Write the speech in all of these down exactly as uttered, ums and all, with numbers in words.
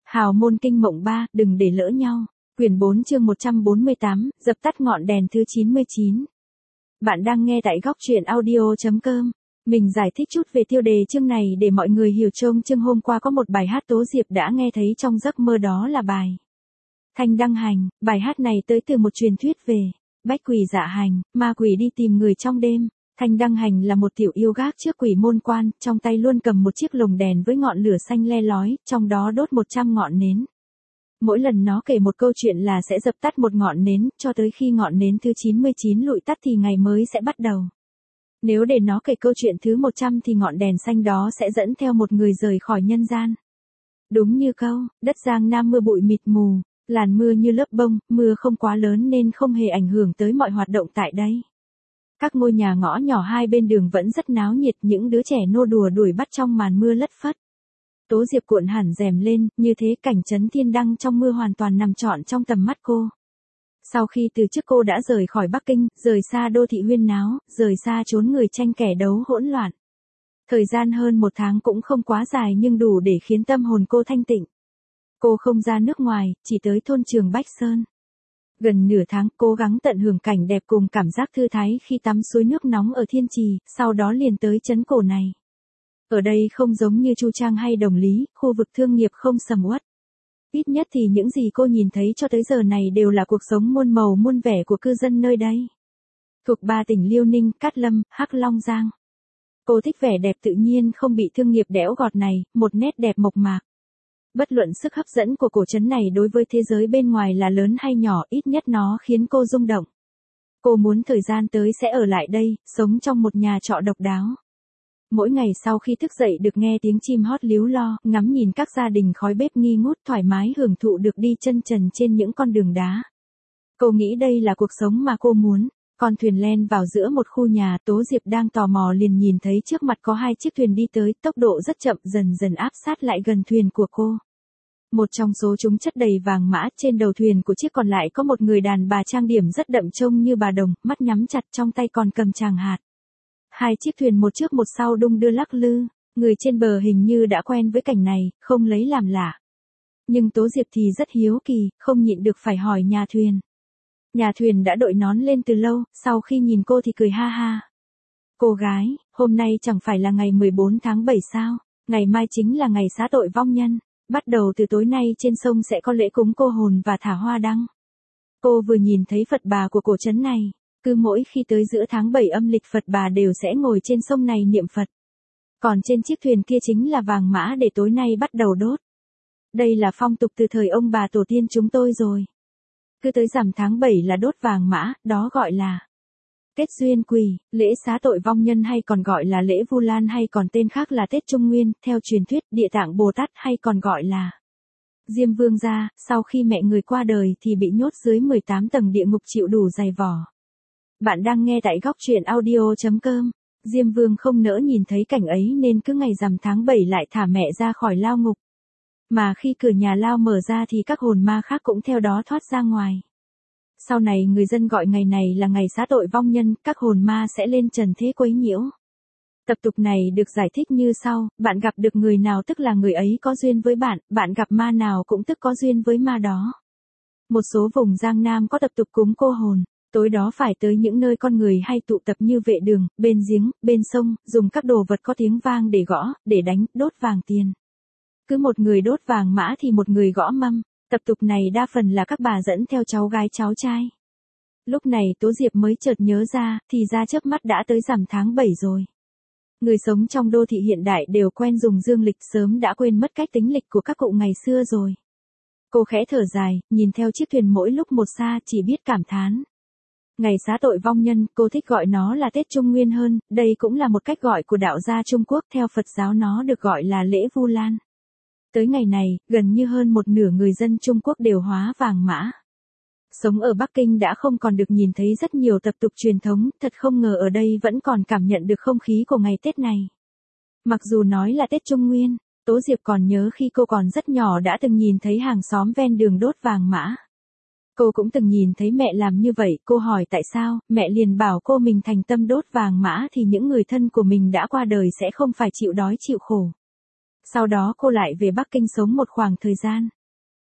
Hào môn kinh mộng ba, đừng để lỡ nhau. Quyển bốn chương một trăm bốn mươi tám, dập tắt ngọn đèn thứ chín mươi chín. Bạn đang nghe tại góc truyện audio chấm com. Mình giải thích chút về tiêu đề chương này để mọi người hiểu. Trong chương hôm qua có một bài hát Tố Diệp đã nghe thấy trong giấc mơ, đó là bài Thanh Đăng Hành. Bài hát này tới từ một truyền thuyết về bách quỷ dạ hành, ma quỷ đi tìm người trong đêm. Thanh Đăng Hành là một tiểu yêu gác trước quỷ môn quan, trong tay luôn cầm một chiếc lồng đèn với ngọn lửa xanh le lói, trong đó đốt một trăm ngọn nến. Mỗi lần nó kể một câu chuyện là sẽ dập tắt một ngọn nến, cho tới khi ngọn nến thứ chín mươi chín lụi tắt thì ngày mới sẽ bắt đầu. Nếu để nó kể câu chuyện thứ một trăm thì ngọn đèn xanh đó sẽ dẫn theo một người rời khỏi nhân gian. Đúng như câu, đất Giang Nam mưa bụi mịt mù, làn mưa như lớp bông, mưa không quá lớn nên không hề ảnh hưởng tới mọi hoạt động tại đây. Các ngôi nhà ngõ nhỏ hai bên đường vẫn rất náo nhiệt, những đứa trẻ nô đùa đuổi bắt trong màn mưa lất phất. Tố Diệp cuộn hẳn rèm lên, như thế cảnh trấn thiên đăng trong mưa hoàn toàn nằm trọn trong tầm mắt cô. Sau khi từ chức cô đã rời khỏi Bắc Kinh, rời xa đô thị huyên náo, rời xa chốn người tranh kẻ đấu hỗn loạn. Thời gian hơn một tháng cũng không quá dài nhưng đủ để khiến tâm hồn cô thanh tịnh. Cô không ra nước ngoài, chỉ tới thôn Trường Bách Sơn. Gần nửa tháng cố gắng tận hưởng cảnh đẹp cùng cảm giác thư thái khi tắm suối nước nóng ở Thiên Trì, sau đó liền tới trấn cổ này. Ở đây không giống như Chu Trang hay Đồng Lý, khu vực thương nghiệp không sầm uất. Ít nhất thì những gì cô nhìn thấy cho tới giờ này đều là cuộc sống muôn màu muôn vẻ của cư dân nơi đây. Thuộc ba tỉnh Liêu Ninh, Cát Lâm, Hắc Long Giang. Cô thích vẻ đẹp tự nhiên không bị thương nghiệp đẽo gọt này, một nét đẹp mộc mạc. Bất luận sức hấp dẫn của cổ trấn này đối với thế giới bên ngoài là lớn hay nhỏ, ít nhất nó khiến cô rung động. Cô muốn thời gian tới sẽ ở lại đây, sống trong một nhà trọ độc đáo. Mỗi ngày sau khi thức dậy được nghe tiếng chim hót líu lo, ngắm nhìn các gia đình khói bếp nghi ngút thoải mái hưởng thụ được đi chân trần trên những con đường đá. Cô nghĩ đây là cuộc sống mà cô muốn. Con thuyền len vào giữa một khu nhà, Tố Diệp đang tò mò liền nhìn thấy trước mặt có hai chiếc thuyền đi tới, tốc độ rất chậm dần dần áp sát lại gần thuyền của cô. Một trong số chúng chất đầy vàng mã, trên đầu thuyền của chiếc còn lại có một người đàn bà trang điểm rất đậm trông như bà đồng, mắt nhắm chặt trong tay còn cầm tràng hạt. Hai chiếc thuyền một trước một sau đung đưa lắc lư, người trên bờ hình như đã quen với cảnh này, không lấy làm lạ. Nhưng Tố Diệp thì rất hiếu kỳ, không nhịn được phải hỏi nhà thuyền. Nhà thuyền đã đội nón lên từ lâu, sau khi nhìn cô thì cười ha ha. Cô gái, hôm nay chẳng phải là ngày mười bốn tháng bảy sao, ngày mai chính là ngày xá tội vong nhân. Bắt đầu từ tối nay trên sông sẽ có lễ cúng cô hồn và thả hoa đăng. Cô vừa nhìn thấy Phật bà của cổ trấn này, cứ mỗi khi tới giữa tháng bảy âm lịch Phật bà đều sẽ ngồi trên sông này niệm Phật. Còn trên chiếc thuyền kia chính là vàng mã để tối nay bắt đầu đốt. Đây là phong tục từ thời ông bà tổ tiên chúng tôi rồi. Cứ tới rằm tháng bảy là đốt vàng mã, đó gọi là Kết duyên quỳ, lễ xá tội vong nhân hay còn gọi là lễ Vu Lan hay còn tên khác là Tết Trung Nguyên, theo truyền thuyết Địa Tạng Bồ Tát hay còn gọi là Diêm Vương gia, sau khi mẹ người qua đời thì bị nhốt dưới mười tám tầng địa ngục chịu đủ dày vò. Bạn đang nghe tại góc truyện audio chấm com. Diêm Vương không nỡ nhìn thấy cảnh ấy nên cứ ngày rằm tháng bảy lại thả mẹ ra khỏi lao ngục. Mà khi cửa nhà lao mở ra thì các hồn ma khác cũng theo đó thoát ra ngoài. Sau này người dân gọi ngày này là ngày xá tội vong nhân, các hồn ma sẽ lên trần thế quấy nhiễu. Tập tục này được giải thích như sau, bạn gặp được người nào tức là người ấy có duyên với bạn, bạn gặp ma nào cũng tức có duyên với ma đó. Một số vùng Giang Nam có tập tục cúng cô hồn, tối đó phải tới những nơi con người hay tụ tập như vệ đường, bên giếng, bên sông, dùng các đồ vật có tiếng vang để gõ, để đánh, đốt vàng tiền. Cứ một người đốt vàng mã thì một người gõ mâm. Tập tục này đa phần là các bà dẫn theo cháu gái cháu trai. Lúc này Tố Diệp mới chợt nhớ ra, thì ra chớp mắt đã tới rằm tháng bảy rồi. Người sống trong đô thị hiện đại đều quen dùng dương lịch, sớm đã quên mất cách tính lịch của các cụ ngày xưa rồi. Cô khẽ thở dài, nhìn theo chiếc thuyền mỗi lúc một xa, chỉ biết cảm thán. Ngày xá tội vong nhân, cô thích gọi nó là Tết Trung Nguyên hơn, đây cũng là một cách gọi của đạo gia Trung Quốc, theo Phật giáo nó được gọi là lễ Vu Lan. Tới ngày này, gần như hơn một nửa người dân Trung Quốc đều hóa vàng mã. Sống ở Bắc Kinh đã không còn được nhìn thấy rất nhiều tập tục truyền thống, thật không ngờ ở đây vẫn còn cảm nhận được không khí của ngày Tết này. Mặc dù nói là Tết Trung Nguyên, Tố Diệp còn nhớ khi cô còn rất nhỏ đã từng nhìn thấy hàng xóm ven đường đốt vàng mã. Cô cũng từng nhìn thấy mẹ làm như vậy, cô hỏi tại sao, mẹ liền bảo cô mình thành tâm đốt vàng mã thì những người thân của mình đã qua đời sẽ không phải chịu đói chịu khổ. Sau đó cô lại về Bắc Kinh sống một khoảng thời gian.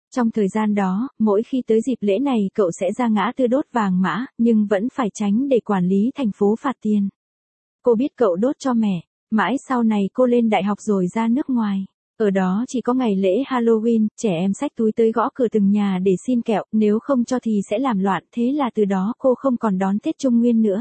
Trong thời gian đó, mỗi khi tới dịp lễ này cậu sẽ ra ngã tư đốt vàng mã, nhưng vẫn phải tránh để quản lý thành phố phạt tiền. Cô biết cậu đốt cho mẹ, mãi sau này cô lên đại học rồi ra nước ngoài. Ở đó chỉ có ngày lễ Halloween, trẻ em xách túi tới gõ cửa từng nhà để xin kẹo, nếu không cho thì sẽ làm loạn, thế là từ đó cô không còn đón Tết Trung Nguyên nữa.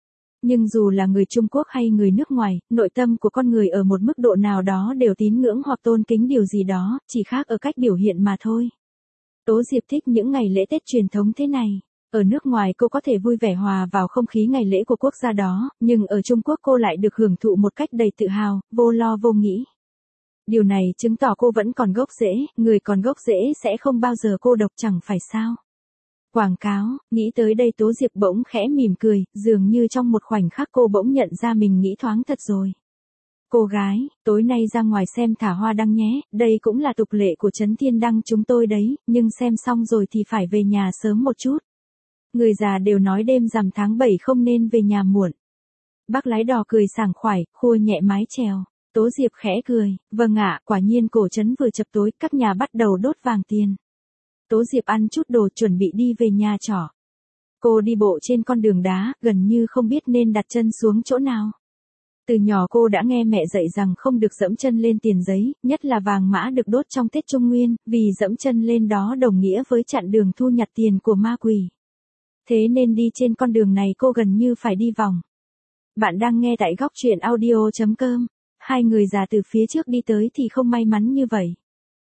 Nhưng dù là người Trung Quốc hay người nước ngoài, nội tâm của con người ở một mức độ nào đó đều tín ngưỡng hoặc tôn kính điều gì đó, chỉ khác ở cách biểu hiện mà thôi. Tố Diệp thích những ngày lễ Tết truyền thống thế này. Ở nước ngoài cô có thể vui vẻ hòa vào không khí ngày lễ của quốc gia đó, nhưng ở Trung Quốc cô lại được hưởng thụ một cách đầy tự hào, vô lo vô nghĩ. Điều này chứng tỏ cô vẫn còn gốc rễ, người còn gốc rễ sẽ không bao giờ cô độc chẳng phải sao. Quảng cáo, nghĩ tới đây Tố Diệp bỗng khẽ mỉm cười, dường như trong một khoảnh khắc cô bỗng nhận ra mình nghĩ thoáng thật rồi. Cô gái, tối nay ra ngoài xem thả hoa đăng nhé, đây cũng là tục lệ của Trấn Thiên Đăng chúng tôi đấy, nhưng xem xong rồi thì phải về nhà sớm một chút. Người già đều nói đêm rằm tháng bảy không nên về nhà muộn. Bác lái đò cười sảng khoái, khua nhẹ mái chèo. Tố Diệp khẽ cười, vâng ạ, quả nhiên cổ trấn vừa chập tối, các nhà bắt đầu đốt vàng tiền. Tố Diệp ăn chút đồ chuẩn bị đi về nhà trọ. Cô đi bộ trên con đường đá, gần như không biết nên đặt chân xuống chỗ nào. Từ nhỏ cô đã nghe mẹ dạy rằng không được dẫm chân lên tiền giấy, nhất là vàng mã được đốt trong Tết Trung Nguyên, vì dẫm chân lên đó đồng nghĩa với chặn đường thu nhặt tiền của ma quỷ. Thế nên đi trên con đường này cô gần như phải đi vòng. Bạn đang nghe tại góc truyện audio chấm com. Hai người già từ phía trước đi tới thì không may mắn như vậy.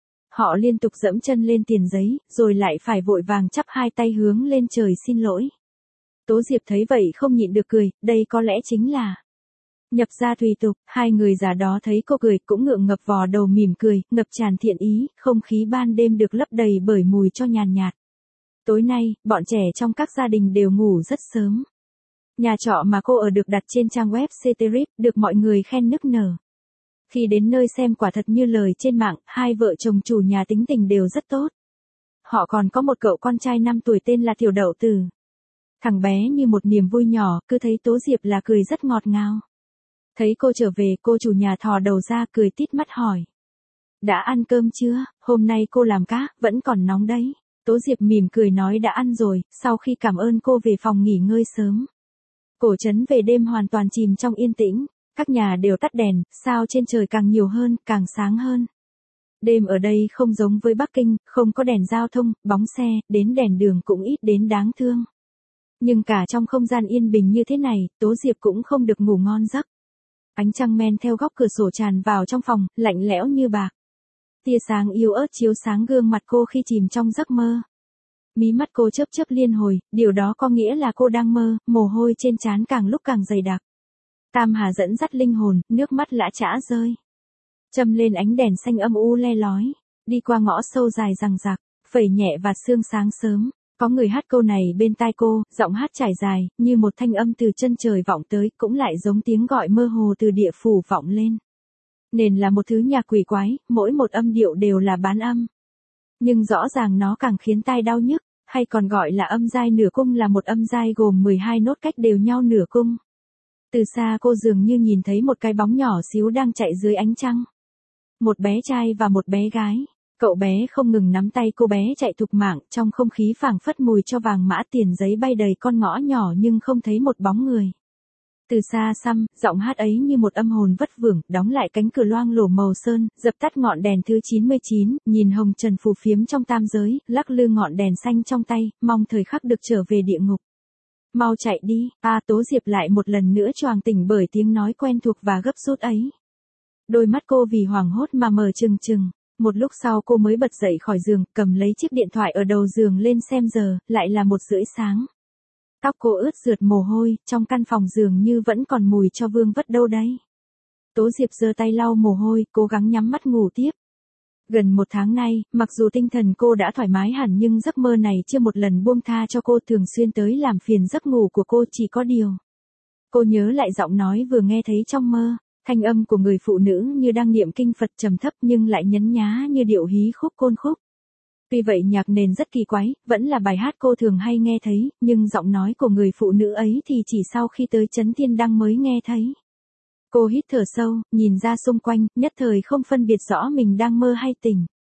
Họ liên tục dẫm chân lên tiền giấy, rồi lại phải vội vàng chắp hai tay hướng lên trời xin lỗi. Tố Diệp thấy vậy không nhịn được cười, đây có lẽ chính là nhập gia tùy tục. Hai người già đó thấy cô cười cũng ngượng ngập vò đầu mỉm cười, ngập tràn thiện ý, không khí ban đêm được lấp đầy bởi mùi cho nhàn nhạt. Tối nay, bọn trẻ trong các gia đình đều ngủ rất sớm. Nhà trọ mà cô ở được đặt trên trang web Ctrip, được mọi người khen nức nở. Khi đến nơi xem quả thật như lời trên mạng, hai vợ chồng chủ nhà tính tình đều rất tốt. Họ còn có một cậu con trai năm tuổi tên là Tiểu Đậu Tử. Thằng bé như một niềm vui nhỏ, cứ thấy Tố Diệp là cười rất ngọt ngào. Thấy cô trở về, cô chủ nhà thò đầu ra cười tít mắt hỏi. Đã ăn cơm chưa? Hôm nay cô làm cá, vẫn còn nóng đấy. Tố Diệp mỉm cười nói đã ăn rồi, sau khi cảm ơn cô về phòng nghỉ ngơi sớm. Cổ trấn về đêm hoàn toàn chìm trong yên tĩnh. Các nhà đều tắt đèn, sao trên trời càng nhiều hơn, càng sáng hơn. Đêm ở đây không giống với Bắc Kinh, không có đèn giao thông, bóng xe, đến đèn đường cũng ít đến đáng thương. Nhưng cả trong không gian yên bình như thế này, Tố Diệp cũng không được ngủ ngon giấc. Ánh trăng men theo góc cửa sổ tràn vào trong phòng, lạnh lẽo như bạc. Tia sáng yếu ớt chiếu sáng gương mặt cô khi chìm trong giấc mơ. Mí mắt cô chớp chớp liên hồi, điều đó có nghĩa là cô đang mơ, mồ hôi trên trán càng lúc càng dày đặc. Tam Hà dẫn dắt linh hồn, nước mắt lã chã rơi. Châm lên ánh đèn xanh âm u le lói, đi qua ngõ sâu dài rằng rạc, phẩy nhẹ và sương sáng sớm. Có người hát câu này bên tai cô, giọng hát trải dài, như một thanh âm từ chân trời vọng tới, cũng lại giống tiếng gọi mơ hồ từ địa phủ vọng lên. Nền là một thứ nhạc quỷ quái, mỗi một âm điệu đều là bán âm. Nhưng rõ ràng nó càng khiến tai đau nhức, hay còn gọi là âm giai nửa cung là một âm giai gồm mười hai nốt cách đều nhau nửa cung. Từ xa cô dường như nhìn thấy một cái bóng nhỏ xíu đang chạy dưới ánh trăng. Một bé trai và một bé gái. Cậu bé không ngừng nắm tay cô bé chạy thục mạng, trong không khí phảng phất mùi cho vàng mã tiền giấy bay đầy con ngõ nhỏ nhưng không thấy một bóng người. Từ xa xăm, giọng hát ấy như một âm hồn vất vưởng, đóng lại cánh cửa loang lổ màu sơn, dập tắt ngọn đèn thứ chín mươi chín, nhìn hồng trần phù phiếm trong tam giới, lắc lư ngọn đèn xanh trong tay, mong thời khắc được trở về địa ngục. Mau chạy đi, a Tố Diệp lại một lần nữa choàng tỉnh bởi tiếng nói quen thuộc và gấp rút ấy. Đôi mắt cô vì hoảng hốt mà mở trừng trừng. Một lúc sau cô mới bật dậy khỏi giường, cầm lấy chiếc điện thoại ở đầu giường lên xem giờ, lại là một rưỡi sáng. Tóc cô ướt rượt mồ hôi, trong căn phòng dường như vẫn còn mùi cho vương vất đâu đấy. Tố Diệp giơ tay lau mồ hôi, cố gắng nhắm mắt ngủ tiếp. Gần một tháng nay, mặc dù tinh thần cô đã thoải mái hẳn nhưng giấc mơ này chưa một lần buông tha cho cô, thường xuyên tới làm phiền giấc ngủ của cô. Chỉ có điều. Cô nhớ lại giọng nói vừa nghe thấy trong mơ, thanh âm của người phụ nữ như đang niệm kinh Phật trầm thấp nhưng lại nhấn nhá như điệu hí khúc côn khúc. Tuy vậy nhạc nền rất kỳ quái, vẫn là bài hát cô thường hay nghe thấy, nhưng giọng nói của người phụ nữ ấy thì chỉ sau khi tới Trấn Thiên Đăng mới nghe thấy. Cô hít thở sâu, nhìn ra xung quanh, nhất thời không phân biệt rõ mình đang mơ hay tỉnh.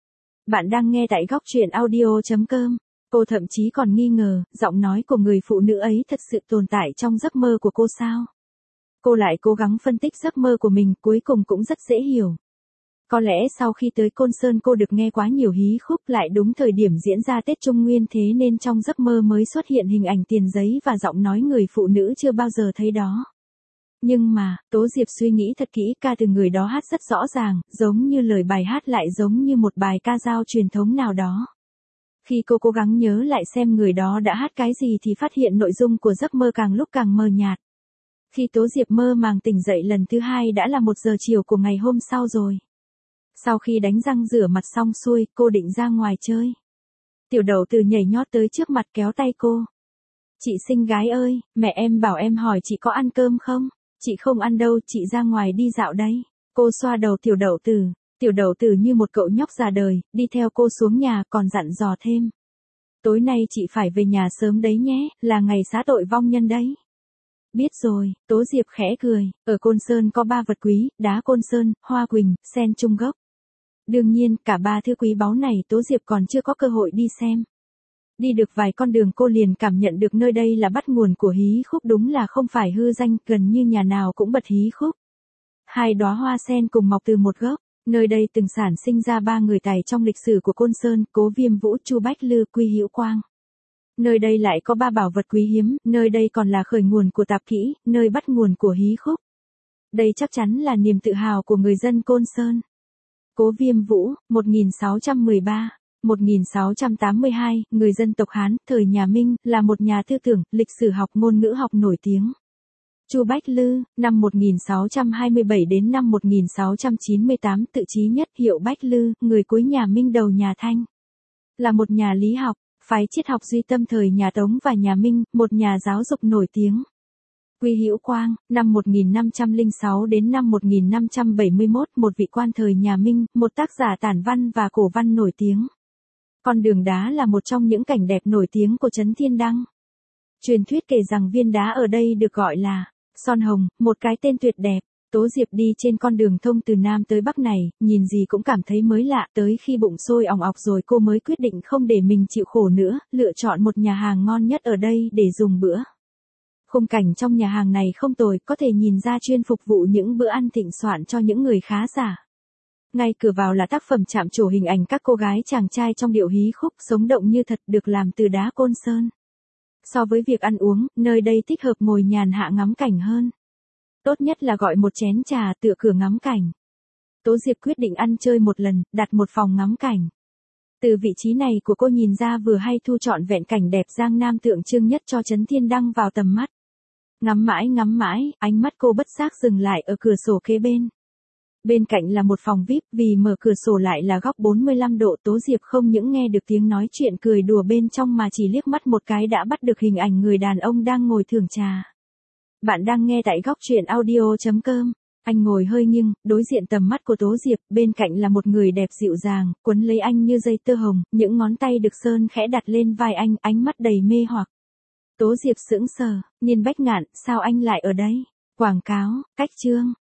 Bạn đang nghe tại góc truyện audio.com. Cô thậm chí còn nghi ngờ, giọng nói của người phụ nữ ấy thật sự tồn tại trong giấc mơ của cô sao? Cô lại cố gắng phân tích giấc mơ của mình, cuối cùng cũng rất dễ hiểu. Có lẽ sau khi tới Côn Sơn cô được nghe quá nhiều hí khúc, lại đúng thời điểm diễn ra Tết Trung Nguyên, thế nên trong giấc mơ mới xuất hiện hình ảnh tiền giấy và giọng nói người phụ nữ chưa bao giờ thấy đó. Nhưng mà, Tố Diệp suy nghĩ thật kỹ, ca từ người đó hát rất rõ ràng, giống như lời bài hát lại giống như một bài ca dao truyền thống nào đó. Khi cô cố gắng nhớ lại xem người đó đã hát cái gì thì phát hiện nội dung của giấc mơ càng lúc càng mờ nhạt. Khi Tố Diệp mơ màng tỉnh dậy lần thứ hai đã là một giờ chiều của ngày hôm sau rồi. Sau khi đánh răng rửa mặt xong xuôi, cô định ra ngoài chơi. Tiểu Đậu Từ nhảy nhót tới trước mặt kéo tay cô. Chị xinh gái ơi, mẹ em bảo em hỏi chị có ăn cơm không? Chị không ăn đâu, chị ra ngoài đi dạo đấy. Cô xoa đầu Tiểu Đậu Từ. Tiểu Đậu Từ như một cậu nhóc già đời, đi theo cô xuống nhà còn dặn dò thêm. Tối nay chị phải về nhà sớm đấy nhé, là ngày xá tội vong nhân đấy. Biết rồi, Tố Diệp khẽ cười, ở Côn Sơn có ba vật quý, đá Côn Sơn, hoa quỳnh, sen trung gốc. Đương nhiên, cả ba thứ quý báu này Tố Diệp còn chưa có cơ hội đi xem. Đi được vài con đường cô liền cảm nhận được nơi đây là bắt nguồn của hí khúc, đúng là không phải hư danh, gần như nhà nào cũng bật hí khúc. Hai đóa hoa sen cùng mọc từ một gốc, nơi đây từng sản sinh ra ba người tài trong lịch sử của Côn Sơn, Cố Viêm Vũ, Chu Bách Lư, Quy Hữu Quang. Nơi đây lại có ba bảo vật quý hiếm, nơi đây còn là khởi nguồn của tạp kỹ, nơi bắt nguồn của hí khúc. Đây chắc chắn là niềm tự hào của người dân Côn Sơn. Cố Viêm Vũ, một nghìn sáu trăm mười ba đến một nghìn sáu trăm tám mươi hai, người dân tộc Hán, thời nhà Minh, là một nhà tư tưởng, lịch sử học, ngôn ngữ học nổi tiếng. Chu Bách Lư, năm một nghìn sáu trăm hai mươi bảy đến năm một nghìn sáu trăm chín mươi tám, tự chí nhất hiệu Bách Lư, người cuối nhà Minh đầu nhà Thanh. Là một nhà lý học, phái triết học duy tâm thời nhà Tống và nhà Minh, một nhà giáo dục nổi tiếng. Quy Hữu Quang, năm một nghìn năm trăm lẻ sáu đến năm một nghìn năm trăm bảy mươi mốt, một vị quan thời nhà Minh, một tác giả tản văn và cổ văn nổi tiếng. Con đường đá là một trong những cảnh đẹp nổi tiếng của Trấn Thiên Đăng. Truyền thuyết kể rằng viên đá ở đây được gọi là Son Hồng, một cái tên tuyệt đẹp. Tố Diệp đi trên con đường thông từ Nam tới Bắc này, nhìn gì cũng cảm thấy mới lạ, tới khi bụng sôi òng ọc rồi cô mới quyết định không để mình chịu khổ nữa, lựa chọn một nhà hàng ngon nhất ở đây để dùng bữa. Khung cảnh trong nhà hàng này không tồi, có thể nhìn ra chuyên phục vụ những bữa ăn thịnh soạn cho những người khá giả. Ngay cửa vào là tác phẩm chạm trổ hình ảnh các cô gái chàng trai trong điệu hí khúc, sống động như thật, được làm từ đá Côn Sơn. So với việc ăn uống, nơi đây thích hợp ngồi nhàn hạ ngắm cảnh hơn. Tốt nhất là gọi một chén trà tựa cửa ngắm cảnh. Tố Diệp quyết định ăn chơi một lần, đặt một phòng ngắm cảnh. Từ vị trí này của cô nhìn ra vừa hay thu trọn vẹn cảnh đẹp Giang Nam tượng trưng nhất cho Trấn Thiên Đăng vào tầm mắt. Ngắm mãi ngắm mãi, ánh mắt cô bất giác dừng lại ở cửa sổ kế bên. Bên cạnh là một phòng vi ai pi, vì mở cửa sổ lại là góc bốn mươi lăm độ, Tố Diệp không những nghe được tiếng nói chuyện cười đùa bên trong mà chỉ liếc mắt một cái đã bắt được hình ảnh người đàn ông đang ngồi thưởng trà. Bạn đang nghe tại góc truyện audio.com. Anh ngồi hơi nghiêng, đối diện tầm mắt của Tố Diệp, bên cạnh là một người đẹp dịu dàng, quấn lấy anh như dây tơ hồng, những ngón tay được sơn khẽ đặt lên vai anh, ánh mắt đầy mê hoặc. Tố Diệp sững sờ, Niên Bách Ngạn, sao anh lại ở đây? Quảng cáo, cách chương,